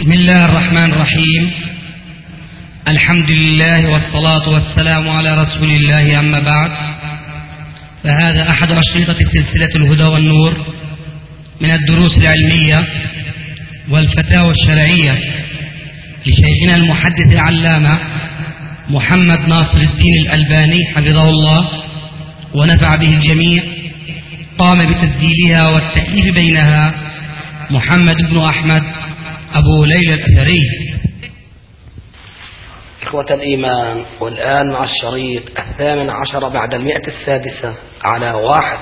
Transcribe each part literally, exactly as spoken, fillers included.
بسم الله الرحمن الرحيم. الحمد لله والصلاة والسلام على رسول الله، أما بعد، فهذا أحد أشرطة سلسلة الهدى والنور من الدروس العلمية والفتاوى الشرعية لشيخنا المحدث العلامة محمد ناصر الدين الألباني حفظه الله ونفع به الجميع. قام بتسجيلها والتأليف بينها محمد بن أحمد أبو ليلى الأثري. إخوة الإيمان، والآن مع الشريط الثامن عشر بعد المئة السادسة على واحد.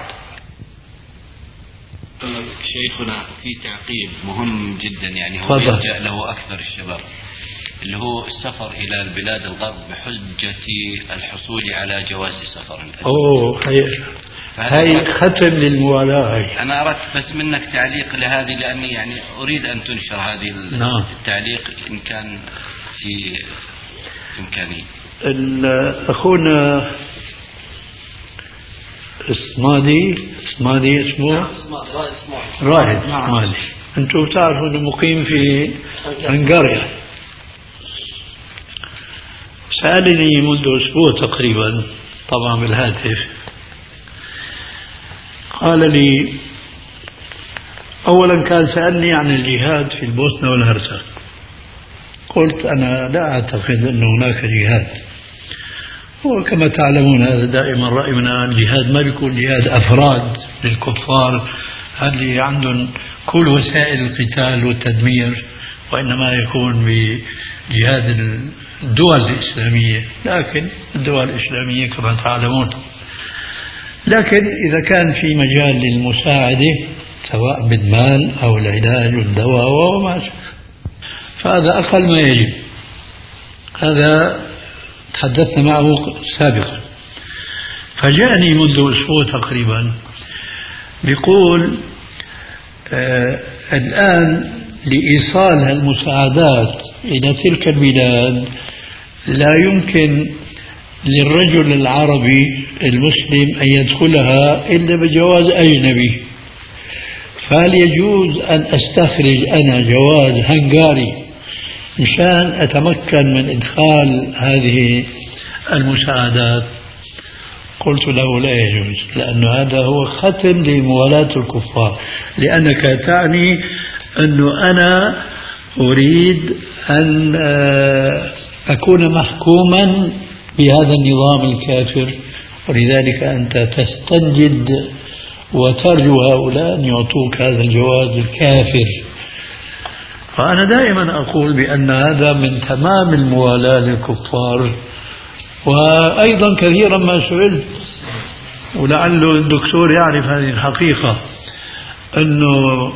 شيخنا في تعقيب مهم جدا، يعني هو يلجأ له أكثر الشباب، اللي هو السفر إلى البلاد الغرب بحجة الحصول على جواز سفر. أوه هي هاي ختم للموالاة. هاي أنا أردت بس منك تعليق لهذه، لأني يعني أريد أن تنشر هذه نعم. التعليق إن كان في إمكانية. أخونا الصمادي الصمادي اسمه رائد الصمادي، أنتم تعرفوا أنه مقيم في هنغاريا. سألني منذ أسبوع تقريبا طبعا بالهاتف، قال لي أولا كان سألني عن الجهاد في البوسنة والهرسك. قلت أنا لا أعتقد أن هناك جهاد، وكما تعلمون هذا دائما رأينا، الجهاد ما بيكون جهاد أفراد للكفار اللي عندهم كل وسائل القتال والتدمير، وإنما يكون بجهاد الدول الإسلامية. لكن الدول الإسلامية كما تعلمون، لكن إذا كان في مجال للمساعدة سواء بالمال أو العلاج والدواء وما شابه، فهذا أقل ما يجب. هذا تحدثنا معه سابقا. فجاءني منذ أسبوع تقريبا بيقول آه الآن لإيصال المساعدات إلى تلك البلاد لا يمكن للرجل العربي المسلم أن يدخلها إلا بجواز أجنبي. فهل يجوز أن أستخرج أنا جواز هنغاري مشان أتمكن من إدخال هذه المساعدات؟ قلت له لا يجوز، لأن هذا هو ختم لموالاة الكفار، لأنك تعني أنه أنا أريد أن أكون محكوما بهذا النظام الكافر، ولذلك أنت تستنجد وترجو هؤلاء أن يعطوك هذا الجواز الكافر. فأنا دائما أقول بأن هذا من تمام الموالاة للكفار. وأيضا كثيرا ما سئلت، ولعل الدكتور يعرف هذه الحقيقة، أنه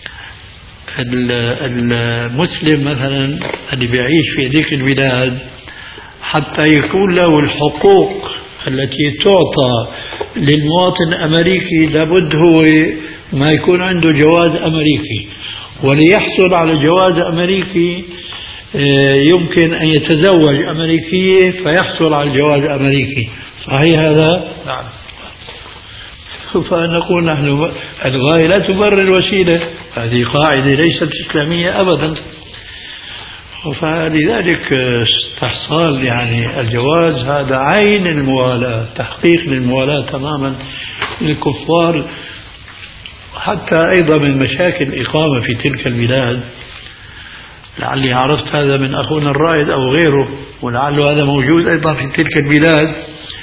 المسلم مثلا اللي بيعيش في ذيك البلاد حتى يكون له الحقوق التي تعطى للمواطن الأمريكي لابد هو ما يكون عنده جواز أمريكي، وليحصل على جواز أمريكي يمكن أن يتزوج أمريكية فيحصل على الجواز الأمريكي. صحيح هذا؟ نعم. فنقول نحن الغاية لا تبرر الوسيلة، هذه قاعدة ليست إسلامية أبدا. فلذلك استحصال يعني الجواز هذا عين الموالاة، تحقيق للموالاة تماما للكفار. حتى أيضا من مشاكل الإقامة في تلك البلاد، لعلي عرفت هذا من أخونا الرائد أو غيره، ولعل هذا موجود أيضا في تلك البلاد،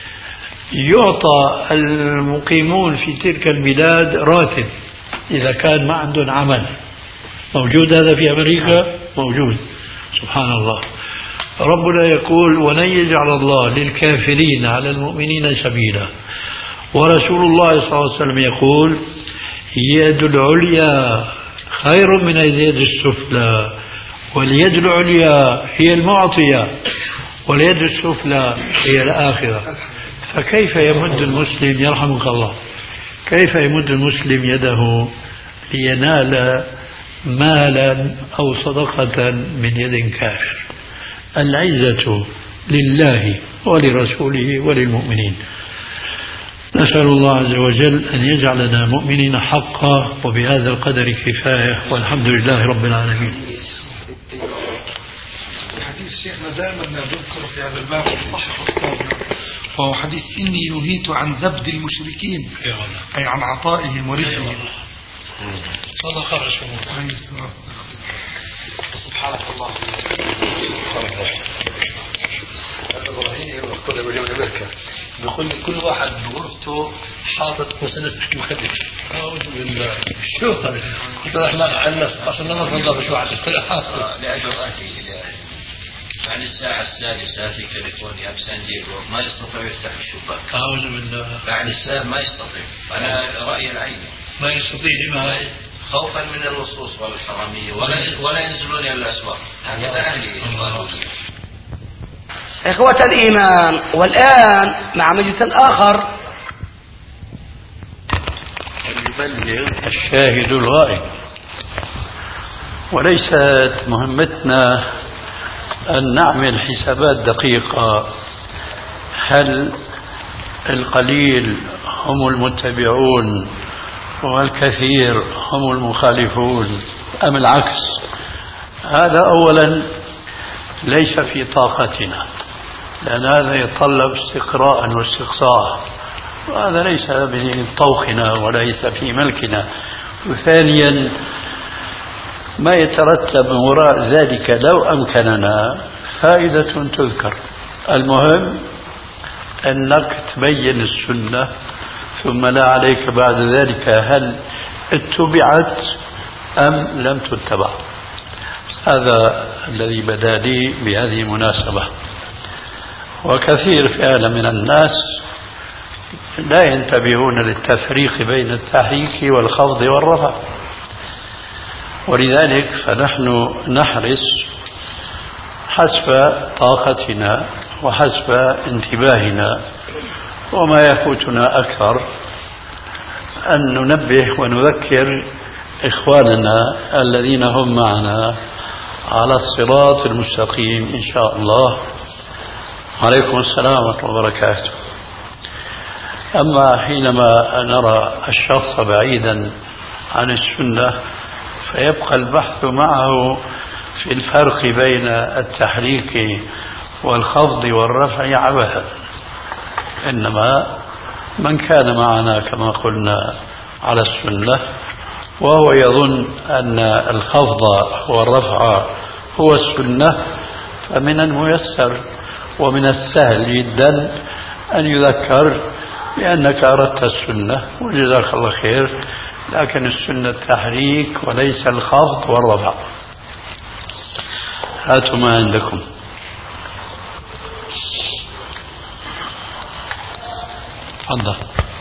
يعطى المقيمون في تلك البلاد راتب إذا كان ما عندهم عمل. موجود هذا في أمريكا؟ موجود. سبحان الله. ربنا يقول ولن يجعل الله للكافرين على المؤمنين سبيلا. ورسول الله صلى الله عليه وسلم يقول يد العليا خير من اليد السفلى، واليد العليا هي المعطية واليد السفلى هي الآخرة. فكيف يمد المسلم، يرحمك الله، كيف يمد المسلم يده لينال مالا أو صدقة من يد كافر؟ العزة لله ولرسوله وللمؤمنين. نسأل الله عز وجل أن يجعلنا مؤمنين حقا، وبهذا القدر كفاية، والحمد لله رب العالمين. الشيخنا دائما نذكر في هذا الباب الصحيح أستاذنا، وهو حديث إني نهيت عن زبد المشركين، أي عن عطائهم ورزقهم. هذا خرج سبحانك الله. هذا إبراهيم يقول أبو جمال أمريكا بيقول لي كل واحد بغرفته حاطط مسدس مش مخدر. أعوذ بالله. شو هذا؟ قلت له إحنا عندنا عشان نعرف نضرب شو عندك كل حاطط. لأجل أهلي بعد الساعة السادسة في كاليفورنيا بسان دييغو ما يستطيع يفتح الشباك. أعوذ بالله. بعد الساعة ما يستطيع. أنا رأيي العيني. ما يستطيع لما هاي خوفا من اللصوص والحرامية ولا ولا ينزلون إلى الأسواق. هكذا أهلي. إخوة الإيمان، والآن مع مجلس آخر يبلغ الشاهد الغائب. وليست مهمتنا أن نعمل حسابات دقيقة هل القليل هم المتبعون والكثير هم المخالفون أم العكس. هذا أولا ليس في طاقتنا، لأن هذا يتطلب استقراء واستقصاء، وهذا ليس من طوقنا وليس في ملكنا. وثانيا ما يترتب من وراء ذلك لو أمكننا فائدة تذكر. المهم أنك تبين السنة، ثم لا عليك بعد ذلك هل اتبعت أم لم تتبع. هذا الذي بدا لي بهذه المناسبة. وكثير فعلا من الناس لا ينتبهون للتفريق بين التحريك والخفض والرفع، ولذلك فنحن نحرص حسب طاقتنا وحسب انتباهنا وما يفوتنا أكثر أن ننبه ونذكر إخواننا الذين هم معنا على الصراط المستقيم إن شاء الله. عليكم السلام ورحمة الله وبركاته. أما حينما نرى الشخص بعيدا عن السنة فيبقى البحث معه في الفرق بين التحريك والخفض والرفع عبثا. إنما من كان معنا كما قلنا على السنة وهو يظن أن الخفض والرفع هو السنة فمن الميسر ومن السهل جدا أن يذكر بأنك أردت السنة وجزاك الله خير، لكن السنة التحريك وليس الخفض والرفع. هاتوا ما عندكم. تفضل.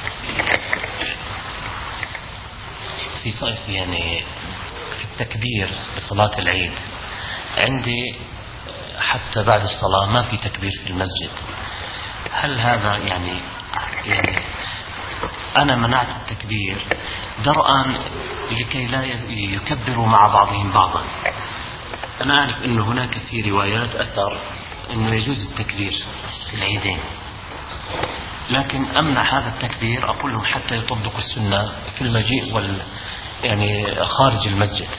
في صيف يعني في التكبير بصلاة العيد عندي حتى بعد الصلاة ما في تكبير في المسجد. هل هذا يعني يعني أنا منعت التكبير درءا لكي لا يكبروا مع بعضهم بعضا؟ أنا أعرف أنه هناك في روايات أثر أنه يجوز التكبير في العيدين، لكن أمنع هذا التكبير أقول لهم حتى يطبقوا السنة في المجيء وال يعني خارج المسجد.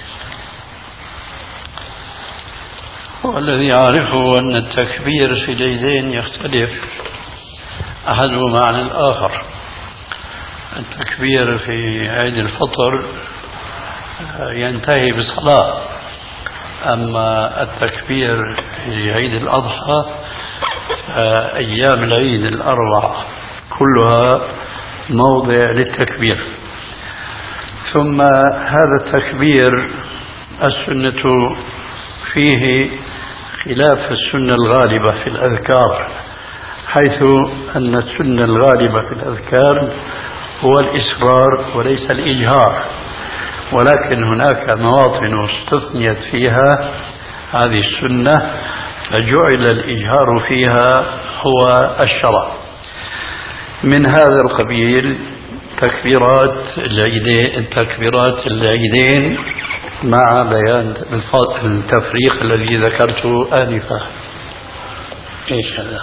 والذي أعرفه أن التكبير في العيدين يختلف أحدهما عن الآخر. التكبير في عيد الفطر ينتهي بالصلاة، أما التكبير في عيد الأضحى أيام العيد الأربع كلها موضع للتكبير. ثم هذا التكبير السنة فيه خلاف السنة الغالبة في الأذكار، حيث أن السنة الغالبة في الأذكار هو الإصرار وليس الإجهار، ولكن هناك مواطن استثنيت فيها هذه السنة فجعل الإجهار فيها هو الشرع. من هذا القبيل تكبيرات العيدين تكبيرات العيدين مع بيان التفريق الذي ذكرته آنفا. ايش هذا؟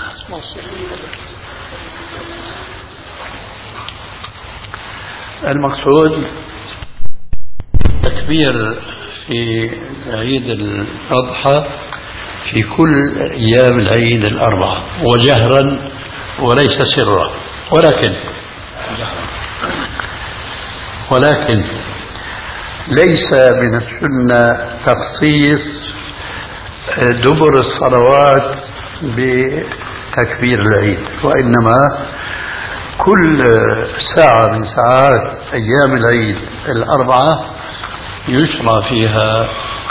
المقصود التكبير في عيد الأضحى في كل أيام العيد الأربعة وجهرا وليس سرا. ولكن ولكن ليس من السنة تخصيص دبر الصلوات بتكبير العيد، وإنما كل ساعة من ساعات أيام العيد الأربعة يشرع فيها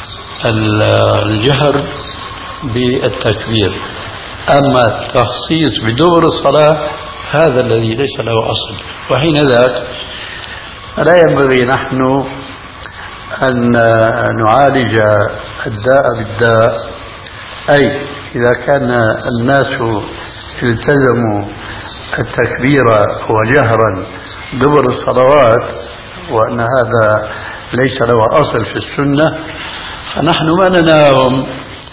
الجهر بالتكبير. أما التخصيص بدبر الصلاة هذا الذي ليس له أصل، وحين ذاك لا ينبغي نحن أن نعالج الداء بالداء، أي إذا كان الناس التزموا التكبير وجهرا دبر الصلوات وأن هذا ليس له أصل في السنة، فنحن ما ننهاهم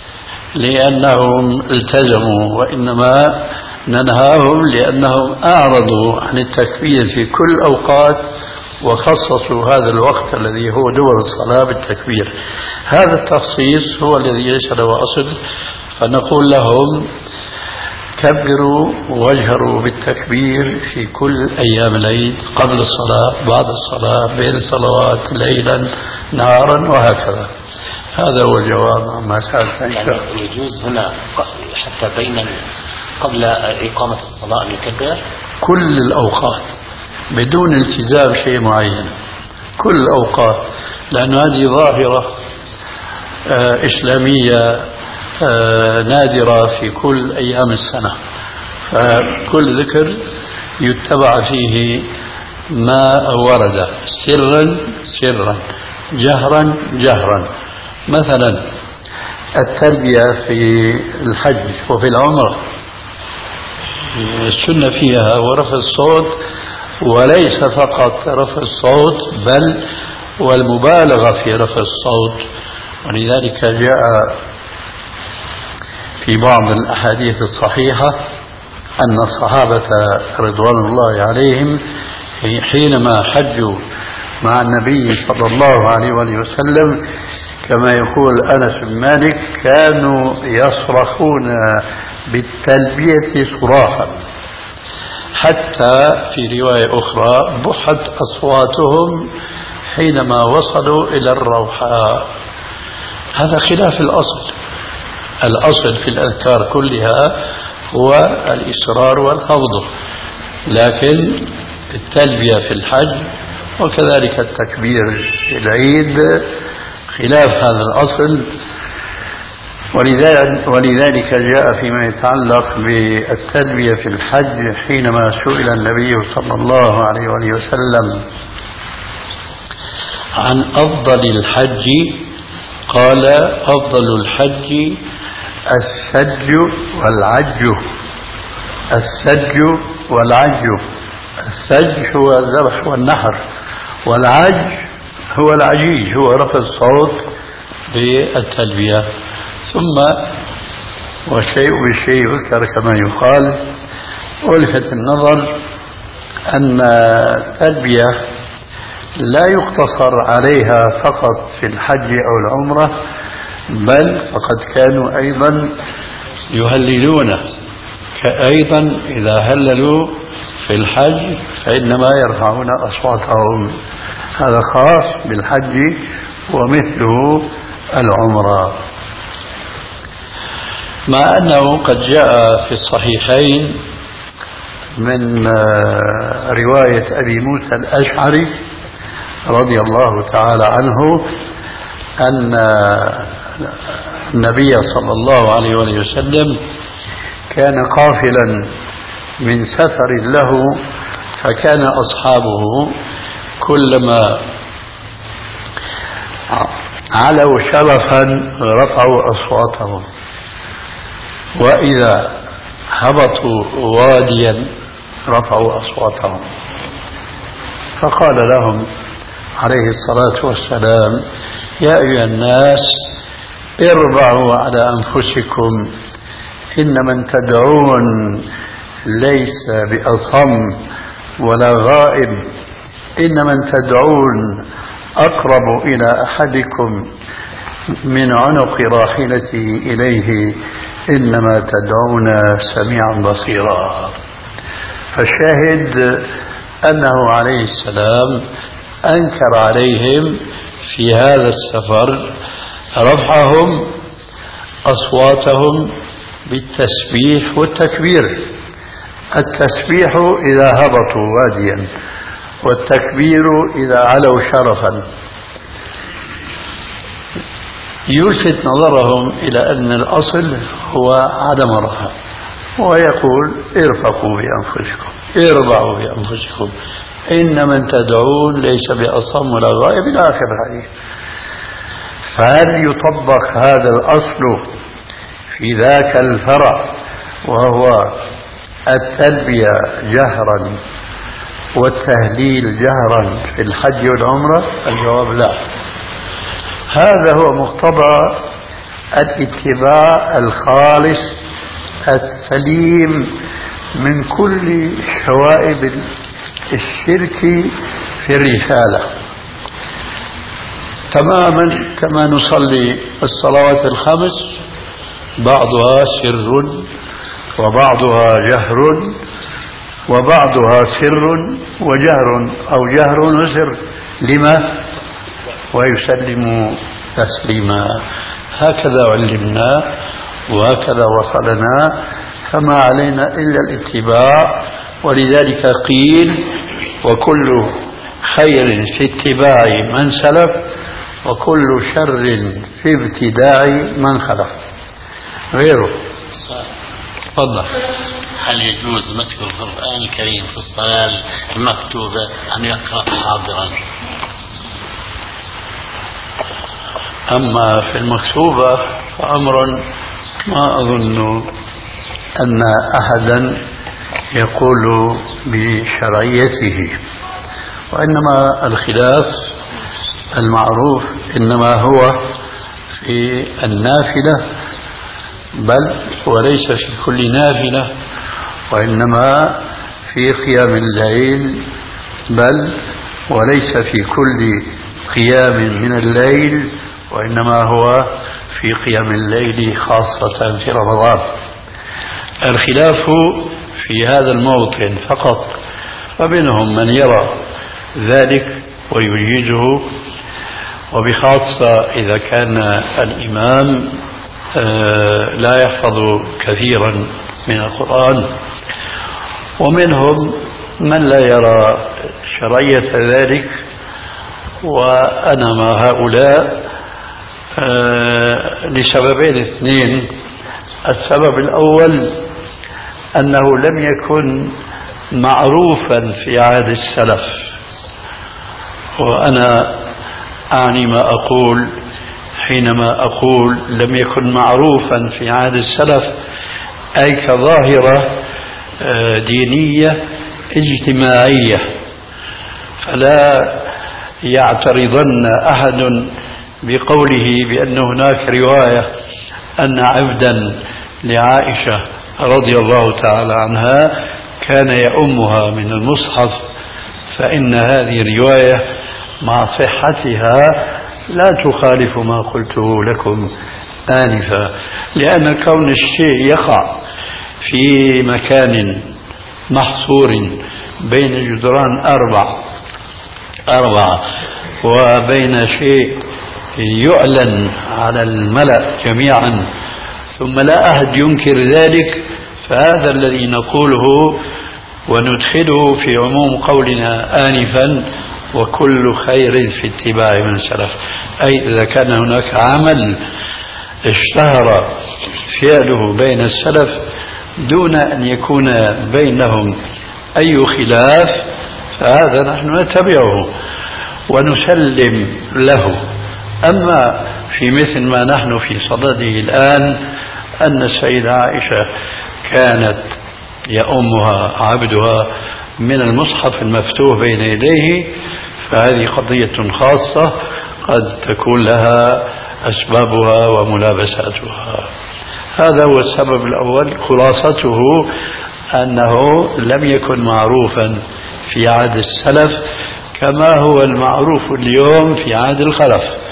لأنهم التزموا، وإنما ننهاهم لأنهم أعرضوا عن التكبير في كل الأوقات وخصصوا هذا الوقت الذي هو دبر الصلاة بالتكبير. هذا التخصيص هو الذي ليس له أصل، فنقول لهم كبروا واجهروا بالتكبير في كل أيام العيد، قبل الصلاة، بعد الصلاة، بين الصلوات، ليلا نهارا وهكذا. هذا هو الجواب عما سألت. يعني يجوز هنا حتى بين قبل إقامة الصلاة أن يكبر كل الأوقات بدون التزام شيء معين، كل الأوقات، لأن هذه ظاهرة آه إسلامية آه نادرة في كل أيام السنة، فكل ذكر يتبع فيه ما ورد سرا سرا جهرا جهرا. مثلا التلبية في الحج وفي العمرة السنة فيها ورفع الصوت، وليس فقط رفع الصوت بل والمبالغة في رفع الصوت. ولذلك جاء في بعض الأحاديث الصحيحة أن الصحابة رضوان الله عليهم حينما حجوا مع النبي صلى الله عليه وسلم كما يقول أنس بن مالك كانوا يصرخون بالتلبية صراخا، حتى في رواية أخرى بحت أصواتهم حينما وصلوا إلى الروحاء. هذا خلاف الأصل. الأصل في الأذكار كلها هو الإصرار والخفض، لكن التلبية في الحج وكذلك التكبير في العيد خلاف هذا الأصل. ولذلك جاء فيما يتعلق بالتلبية في الحج حينما سئل النبي صلى الله عليه وسلم عن أفضل الحج قال أفضل الحج السج والعج. السج والعج، السج هو الذبح والنحر، والعج هو العجيج، هو رفع الصوت بالتلبية. ثم والشيء بالشيء يذكر كما يقال. ولفت النظر أن التلبية لا يقتصر عليها فقط في الحج أو العمرة، بل فقد كانوا أيضا يهللون، أيضا إذا هللوا في الحج فإنما يرفعون أصواتهم. هذا خاص بالحج ومثله العمرة. مع أنه قد جاء في الصحيحين من رواية أبي موسى الأشعري رضي الله تعالى عنه أن النبي صلى الله عليه وسلم كان قافلا من سفر له، فكان أصحابه كلما علوا شرفا رفعوا أصواتهم، وإذا هبطوا واديا رفعوا أصواتهم. فقال لهم عليه الصلاة والسلام يا أيها الناس اربعوا على أنفسكم، إن من تدعون ليس بأصم ولا غائب، إن من تدعون أقرب إلى أحدكم من عنق راحلتي إليه إنما تدعون سميعا بصيرا. فالشاهد أنه عليه السلام أنكر عليهم في هذا السفر رفعهم أصواتهم بالتسبيح والتكبير. التسبيح إذا هبطوا واديا، والتكبير إذا علوا شرفا. يلفت نظرهم إلى أن الأصل هو عدم الرفع، ويقول ارفقوا بأنفسكم، ارضعوا بأنفسكم، إن من تدعون ليس بأصم ولا غائب إلى آخر الحديث. فهل يطبق هذا الأصل في ذاك الفرع وهو التلبية جهرا والتهليل جهرا في الحج والعمرة؟ الجواب لا. هذا هو مقتضى الاتباع الخالص السليم من كل شوائب الشرك في الرسالة، تماما كما نصلي الصلوات الخمس بعضها سر وبعضها جهر وبعضها سر وجهر أو جهر وسر. لما؟ ويسلم تسليما. هكذا علمنا وهكذا وصلنا، فما علينا إلا الاتباع. ولذلك قيل وكل خير في اتباع من سلف وكل شر في ابتداع من خلف. غيره. تفضل. هل يجوز مسك القرآن الكريم في الصلاة المكتوبة أن يقرأ حاضرا؟ أما في المكتوبة فأمر ما أظن أن أحدا يقول بشرعيته، وإنما الخلاف المعروف إنما هو في النافلة، بل وليس في كل نافلة، وإنما في قيام الليل، بل وليس في كل قيام من الليل، وإنما هو في قيام الليل خاصة في رمضان. الخلاف في هذا الموطن فقط، ومنهم من يرى ذلك ويجيزه، وبخاصة إذا كان الإمام لا يحفظ كثيرا من القرآن، ومنهم من لا يرى شرعية ذلك. وأنا مع هؤلاء لسببين اثنين. السبب الأول أنه لم يكن معروفا في عهد السلف، وأنا أعني ما أقول حينما أقول لم يكن معروفا في عهد السلف أي كظاهرة دينية اجتماعية. فلا يعترضن أحد بقوله بأن هناك رواية أن عبدا لعائشة رضي الله تعالى عنها كان يؤمها من المصحف، فإن هذه الرواية مع صحتها لا تخالف ما قلته لكم آنفا، لأن كون الشيء يقع في مكان محصور بين جدران أربع أربعة وبين شيء يعلن على الملأ جميعا ثم لا أحد ينكر ذلك، فهذا الذي نقوله وندخله في عموم قولنا آنفا وكل خير في اتباع من سلف. أي إذا كان هناك عمل اشتهر فعله بين السلف دون أن يكون بينهم أي خلاف، فهذا نحن نتبعه ونسلم له. أما في مثل ما نحن في صدده الآن أن السيدة عائشة كانت يؤمها عبدها من المصحف المفتوح بين يديه، فهذه قضية خاصة قد تكون لها أسبابها وملابساتها. هذا هو السبب الأول. خلاصته أنه لم يكن معروفا في عهد السلف كما هو المعروف اليوم في عهد الخلف.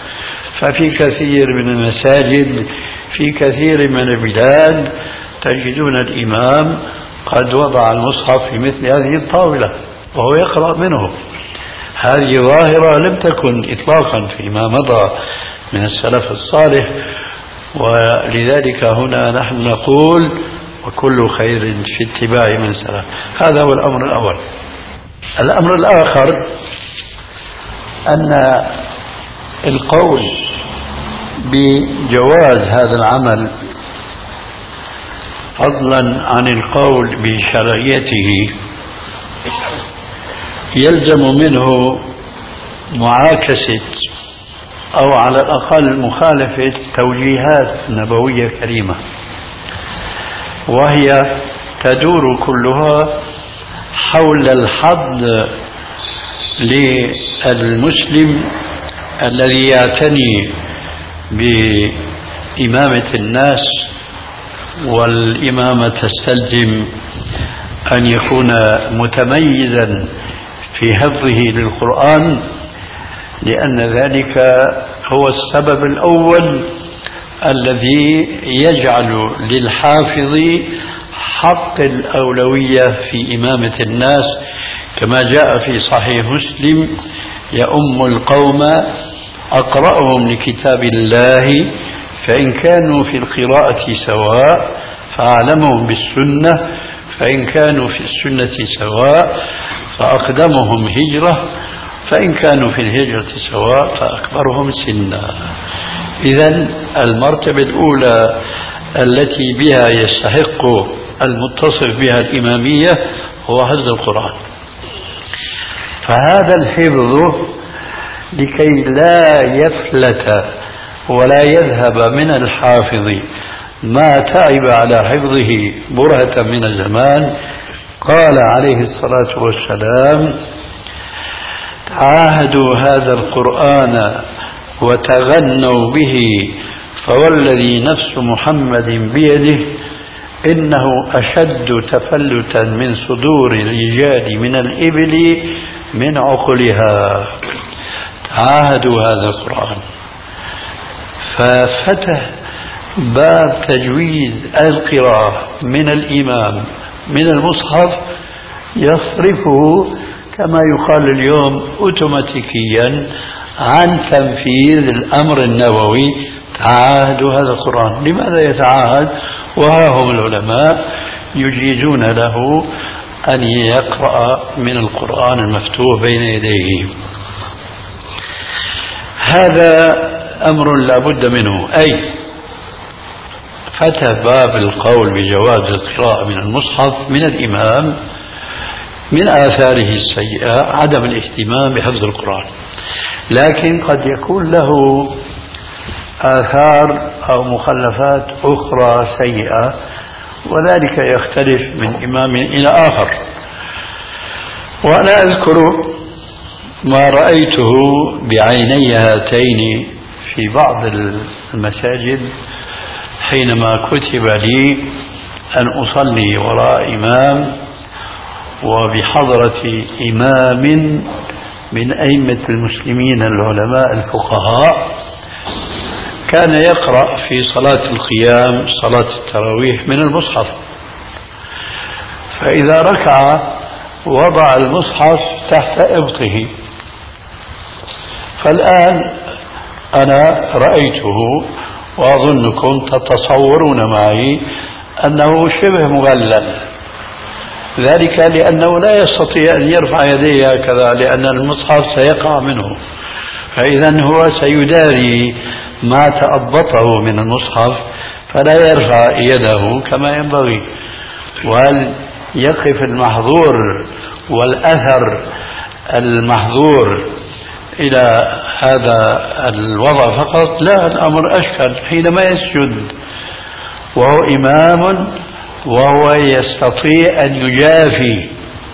ففي كثير من المساجد في كثير من البلاد تجدون الإمام قد وضع المصحف في مثل هذه الطاولة وهو يقرأ منه. هذه ظاهرة لم تكن إطلاقا فيما مضى من السلف الصالح، ولذلك هنا نحن نقول وكل خير في اتباع من سلف. هذا هو الأمر الأول. الأمر الآخر أن القول بجواز هذا العمل فضلا عن القول بشرعيته يلزم منه معاكسة أو على الأقل مخالفة توجيهات نبوية كريمة، وهي تدور كلها حول الحض للمسلم الذي يعتني بإمامة الناس، والإمامة تستلزم أن يكون متميزا في حفظه للقرآن، لأن ذلك هو السبب الأول الذي يجعل للحافظ حق الأولوية في إمامة الناس، كما جاء في صحيح مسلم: يؤم القوم أقرأهم لكتاب الله، فإن كانوا في القراءة سواء فأعلمهم بالسنة، فإن كانوا في السنة سواء فأقدمهم هجرة، فإن كانوا في الهجرة سواء فأكبرهم سنا. إذن المرتبة الأولى التي بها يستحق المتصف بها الإمامية هو حفظ القرآن. فهذا الحفظ لكي لا يفلت ولا يذهب من الحافظ ما تعب على حفظه برهة من الزمان، قال عليه الصلاة والسلام: تعاهدوا هذا القرآن وتغنوا به، فوالذي نفس محمد بيده إنه أشد تفلتا من صدور الرجال من الإبل من عقلها. تعاهدوا هذا القرآن. ففتح باب تجويز القراءة من الإمام من المصحف يصرفه كما يقال اليوم أوتوماتيكيا عن تنفيذ الأمر النبوي: تعاهدوا هذا القرآن. لماذا يتعاهد وها هم العلماء يجيزون له أن يقرأ من القرآن المفتوح بين يديه؟ هذا أمر لا بد منه، أي فتح باب القول بجواز القراءة من المصحف من الإمام من آثاره السيئة عدم الاهتمام بحفظ القرآن، لكن قد يكون له آثار أو مخلفات أخرى سيئة، وذلك يختلف من إمام إلى آخر. وأنا أذكر ما رأيته بعيني هاتين في بعض المساجد حينما كتب لي أن أصلي وراء إمام وبحضرة إمام من أئمة المسلمين العلماء الفقهاء كان يقرأ في صلاة القيام صلاة التراويح من المصحف، فإذا ركع وضع المصحف تحت إبطه. فالآن أنا رأيته وأظنكم تتصورون معي أنه شبه مغلل، ذلك لأنه لا يستطيع أن يرفع يديه هكذا لأن المصحف سيقع منه، فإذا هو سيداري ما تأبطه من المصحف فلا يرفع يده كما ينبغي. وهل يقف المحظور والأثر المحظور إلى هذا الوضع فقط؟ لا، الأمر أشكل. حينما يسجد وهو إمام وهو يستطيع أن يجافي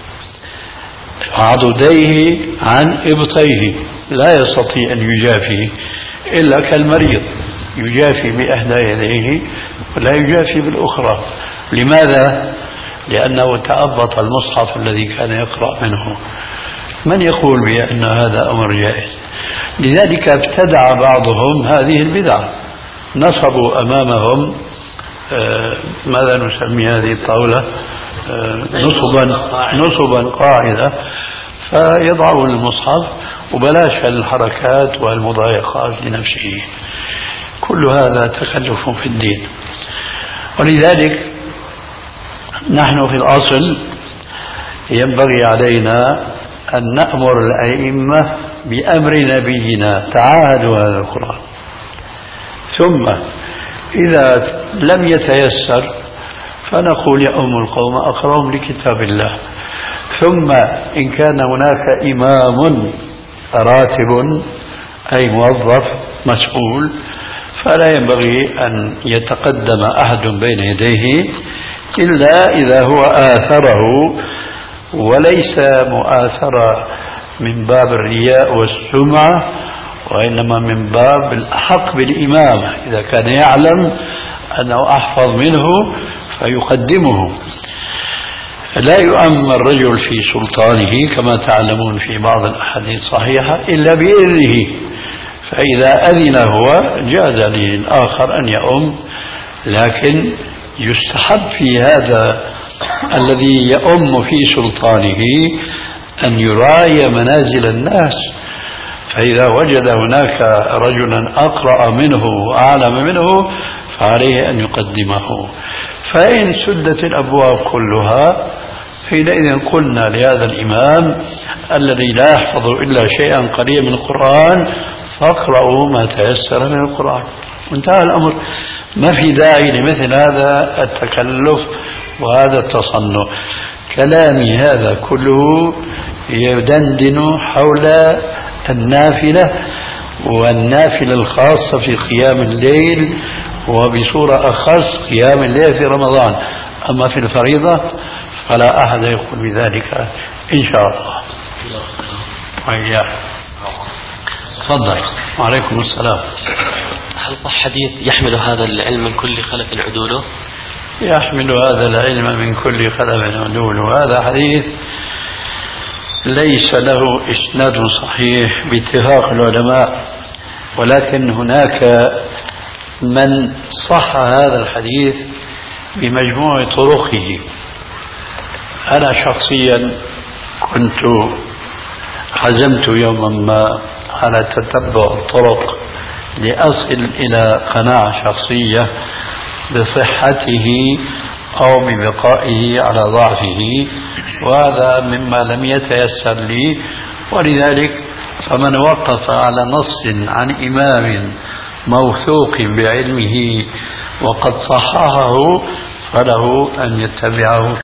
عضديه عن إبطيه، لا يستطيع أن يجافي إلا كالمريض يجافي بإحدى يديه ولا يجافي بالأخرى. لماذا؟ لأنه تأبط المصحف الذي كان يقرأ منه. من يقول بأن هذا أمر جائز؟ لذلك ابتدع بعضهم هذه البدع، نصبوا أمامهم آه ماذا نسمي هذه الطاولة آه نصبا نصبا قاعدة، فيضعوا المصحف وبلاش الحركات والمضايقات لنفسه. كل هذا تكلف في الدين. ولذلك نحن في الأصل ينبغي علينا أن نأمر الأئمة بأمر نبينا، تعاهدوا هذا القرآن. ثم إذا لم يتيسر فنقول يا أم القوم أقرأهم لكتاب الله. ثم إن كان هناك إمام راتب أي موظف مسؤول فلا ينبغي أن يتقدم أحد بين يديه إلا إذا هو آثره، وليس مؤاثرة من باب الرياء والسمعة، وإنما من باب الأحق بالإمامة، إذا كان يعلم أنه أحفظ منه فيقدمه. لا يؤم الرجل في سلطانه كما تعلمون في بعض الأحاديث الصحيحة إلا بإذنه، فإذا أذن هو جاز للآخر أن يؤم، لكن يستحب في هذا الذي يؤم في سلطانه أن يراعي منازل الناس، فإذا وجد هناك رجلا أقرأ منه وأعلم منه فعليه أن يقدمه. فإن سدت الأبواب كلها حينئذ قلنا لهذا الإمام الذي لا يحفظ إلا شيئا قليلا من القرآن فاقرأوا ما تيسر من القرآن، وانتهى الأمر. ما في داعي لمثل هذا التكلف وهذا التصنع. كلامي هذا كله يدندن حول النافلة، والنافلة الخاصة في قيام الليل، وبصورة أخص قيام الليل في رمضان. أما في الفريضة فلا أحد يقول بذلك إن شاء الله. وإياه. تفضل. وعليكم السلام. هل صح حديث يحمل هذا العلم من كل خلف عدوله؟ يحمل هذا العلم من كل خلف عدوله، هذا حديث ليس له إسناد صحيح باتفاق العلماء، ولكن هناك من صح هذا الحديث بمجموع طرقه. أنا شخصيا كنت عزمت يوما ما على تتبع الطرق لأصل إلى قناعة شخصية بصحته أو ببقائه على ضعفه، وهذا مما لم يتيسر لي. ولذلك فمن وقف على نص عن إمام موثوق بعلمه وقد صححه فله أن يتبعه.